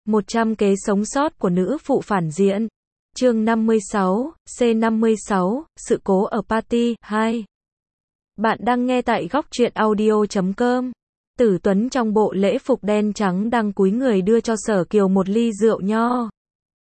100 kế sống sót của nữ phụ phản diện. Chương 56, C56, sự cố ở party 2. Bạn đang nghe tại góc truyện audio.com. Tử Tuấn trong bộ lễ phục đen trắng đang cúi người đưa cho Sở Kiều một ly rượu nho.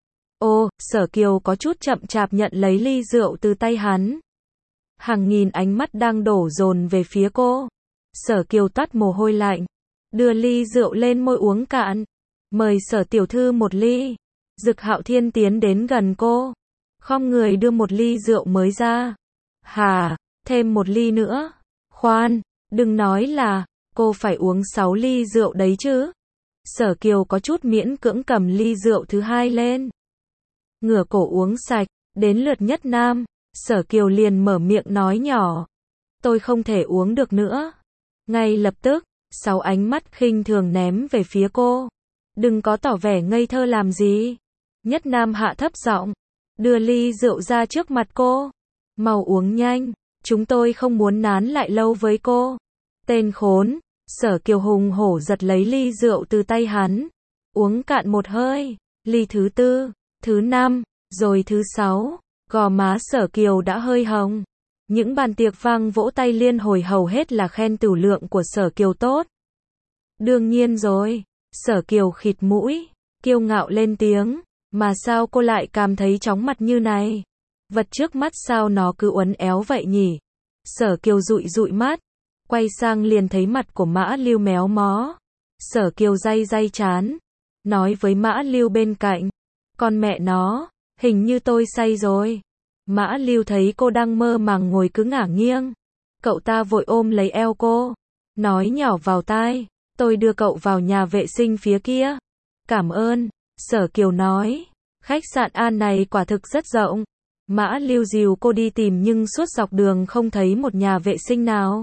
Ô, Sở Kiều có chút chậm chạp nhận lấy ly rượu từ tay hắn. Hàng nghìn ánh mắt đang đổ dồn về phía cô. Sở Kiều toát mồ hôi lạnh, đưa ly rượu lên môi uống cạn. Mời Sở tiểu thư một ly. Dực Hạo Thiên tiến đến gần cô, khom người đưa một ly rượu mới ra. Hà, thêm một ly nữa. Khoan, đừng nói là cô phải uống 6 ly rượu đấy chứ. Sở Kiều có chút miễn cưỡng cầm ly rượu thứ hai lên, ngửa cổ uống sạch. Đến lượt Nhất Nam, Sở Kiều liền mở miệng nói nhỏ, tôi không thể uống được nữa. Ngay lập tức, 6 ánh mắt khinh thường ném về phía cô. Đừng có tỏ vẻ ngây thơ làm gì. Nhất Nam hạ thấp giọng, đưa ly rượu ra trước mặt cô. Mau uống nhanh, chúng tôi không muốn nán lại lâu với cô. Tên khốn. Sở Kiều hùng hổ giật lấy ly rượu từ tay hắn, uống cạn một hơi. Ly thứ tư, thứ năm, rồi thứ 6, gò má Sở Kiều đã hơi hồng. Những bàn tiệc vang vỗ tay liên hồi hầu hết là khen tửu lượng của Sở Kiều tốt. Đương nhiên rồi. Sở Kiều khịt mũi, kiêu ngạo lên tiếng, mà sao cô lại cảm thấy chóng mặt như này? Vật trước mắt sao nó cứ uốn éo vậy nhỉ? Sở Kiều dụi dụi mắt, quay sang liền thấy mặt của Mã Lưu méo mó. Sở Kiều day day trán, nói với Mã Lưu bên cạnh, con mẹ nó, hình như tôi say rồi. Mã Lưu thấy cô đang mơ màng ngồi cứ ngả nghiêng, cậu ta vội ôm lấy eo cô, nói nhỏ vào tai, tôi đưa cậu vào nhà vệ sinh phía kia. Cảm ơn. Sở Kiều nói, khách sạn An này quả thực rất rộng. Mã Lưu dìu cô đi tìm nhưng suốt dọc đường không thấy một nhà vệ sinh nào.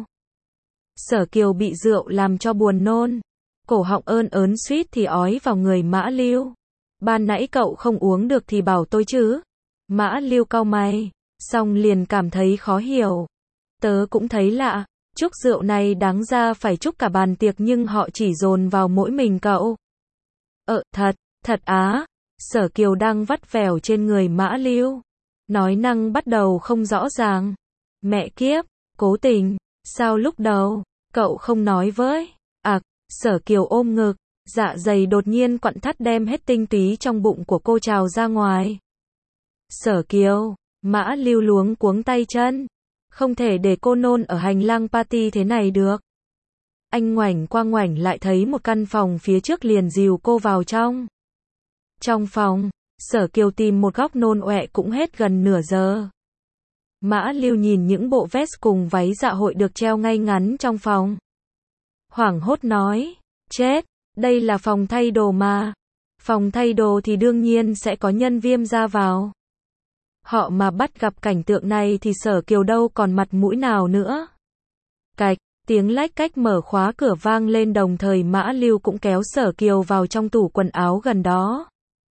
Sở Kiều bị rượu làm cho buồn nôn, cổ họng ơn ớn suýt thì ói vào người Mã Lưu. Ban nãy cậu không uống được thì bảo tôi chứ. Mã Lưu cau mày, xong liền cảm thấy khó hiểu. Tớ cũng thấy lạ, chúc rượu này đáng ra phải chúc cả bàn tiệc nhưng họ chỉ dồn vào mỗi mình cậu. Thật á. Sở Kiều đang vắt vẻo trên người Mã Lưu, nói năng bắt đầu không rõ ràng. Mẹ kiếp, cố tình, sao lúc đầu cậu không nói với? Sở Kiều ôm ngực, dạ dày đột nhiên quặn thắt đem hết tinh túy trong bụng của cô trào ra ngoài. Sở Kiều, Mã Lưu luống cuống tay chân, không thể để cô nôn ở hành lang party thế này được. Anh ngoảnh qua ngoảnh lại thấy một căn phòng phía trước liền dìu cô vào trong. Trong phòng, Sở Kiều tìm một góc nôn ọe cũng hết gần nửa giờ. Mã Lưu nhìn những bộ vest cùng váy dạ hội được treo ngay ngắn trong phòng, hoảng hốt nói, chết, đây là phòng thay đồ mà. Phòng thay đồ thì đương nhiên sẽ có nhân viên ra vào. Họ mà bắt gặp cảnh tượng này thì Sở Kiều đâu còn mặt mũi nào nữa. Cạch, tiếng lách cách mở khóa cửa vang lên đồng thời Mã Lưu cũng kéo Sở Kiều vào trong tủ quần áo gần đó.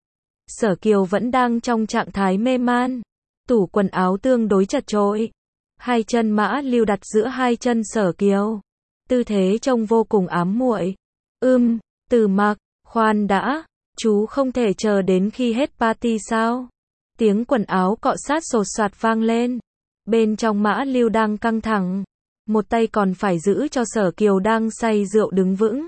Sở Kiều vẫn đang trong trạng thái mê man. Tủ quần áo tương đối chật chội. Hai chân Mã Lưu đặt giữa hai chân Sở Kiều. Tư thế trông vô cùng ám muội. Từ Mặc, khoan đã, chú không thể chờ đến khi hết party sao? Tiếng quần áo cọ sát sột soạt vang lên. Bên trong Mã Lưu đang căng thẳng, một tay còn phải giữ cho Sở Kiều đang say rượu đứng vững.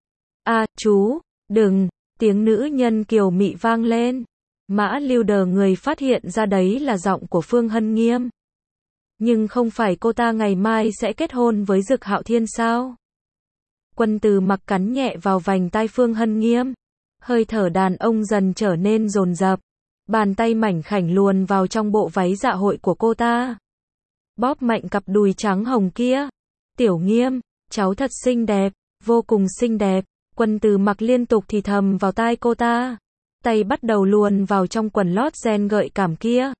Chú, đừng, tiếng nữ nhân kiều mị vang lên. Mã Lưu đờ người phát hiện ra đấy là giọng của Phương Hân Nghiêm. Nhưng không phải cô ta ngày mai sẽ kết hôn với Dực Hạo Thiên sao? Quân Từ Mặc cắn nhẹ vào vành tai Phương Hân Nghiêm. Hơi thở đàn ông dần trở nên dồn dập. Bàn tay mảnh khảnh luồn vào trong bộ váy dạ hội của cô ta, bóp mạnh cặp đùi trắng hồng kia. Tiểu Nghiêm, cháu thật xinh đẹp, vô cùng xinh đẹp. Quân Từ Mặc liên tục thì thầm vào tai cô ta, tay bắt đầu luồn vào trong quần lót ren gợi cảm kia.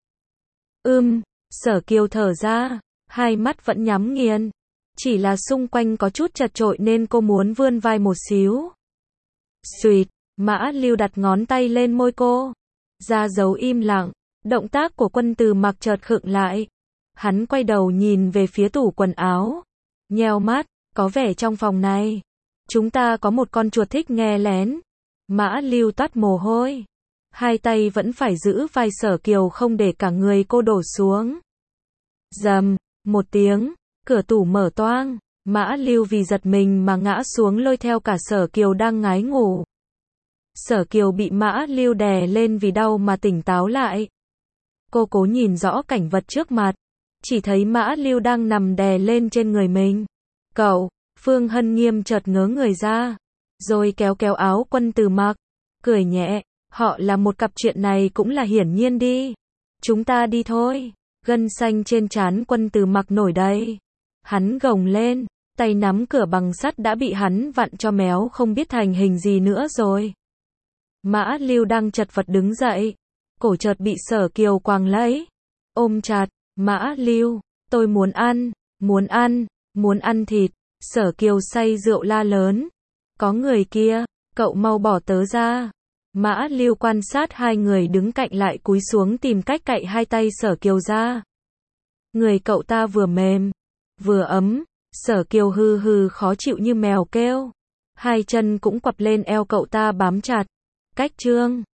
Sở Kiều thở ra, hai mắt vẫn nhắm nghiền. Chỉ là xung quanh có chút chật chội nên cô muốn vươn vai một xíu. Xuyệt, Mã Lưu đặt ngón tay lên môi cô, ra dấu im lặng. Động tác của Quân Từ Mặc chợt khựng lại. Hắn quay đầu nhìn về phía tủ quần áo, nheo mắt, có vẻ trong phòng này chúng ta có một con chuột thích nghe lén. Mã Lưu toát mồ hôi. Hai tay vẫn phải giữ vai Sở Kiều không để cả người cô đổ xuống. Rầm, một tiếng, cửa tủ mở toang. Mã Lưu vì giật mình mà ngã xuống lôi theo cả Sở Kiều đang ngái ngủ. Sở Kiều bị Mã Lưu đè lên vì đau mà tỉnh táo lại. Cô cố nhìn rõ cảnh vật trước mặt. Chỉ thấy Mã Lưu đang nằm đè lên trên người mình. Cậu, Phương Hân Nghiêm chợt ngớ người ra. Rồi kéo kéo áo Quân Từ mặc. Cười nhẹ, họ là một cặp, chuyện này cũng là hiển nhiên đi. Chúng ta đi thôi. Gân xanh trên trán Quân Từ mặc nổi đầy. Hắn gồng lên, tay nắm cửa bằng sắt đã bị hắn vặn cho méo không biết thành hình gì nữa rồi. Mã Lưu đang chật vật đứng dậy. Cổ chợt bị Sở Kiều quàng lấy. Ôm chặt, Mã Lưu, tôi muốn ăn, muốn ăn thịt. Sở Kiều say rượu la lớn. Có người kia, cậu mau bỏ tớ ra. Mã Lưu quan sát hai người đứng cạnh lại cúi xuống tìm cách cạy hai tay Sở Kiều ra. Người cậu ta vừa mềm, vừa ấm. Sở Kiều hừ hừ khó chịu như mèo kêu. Hai chân cũng quặp lên eo cậu ta bám chặt. Cách trương.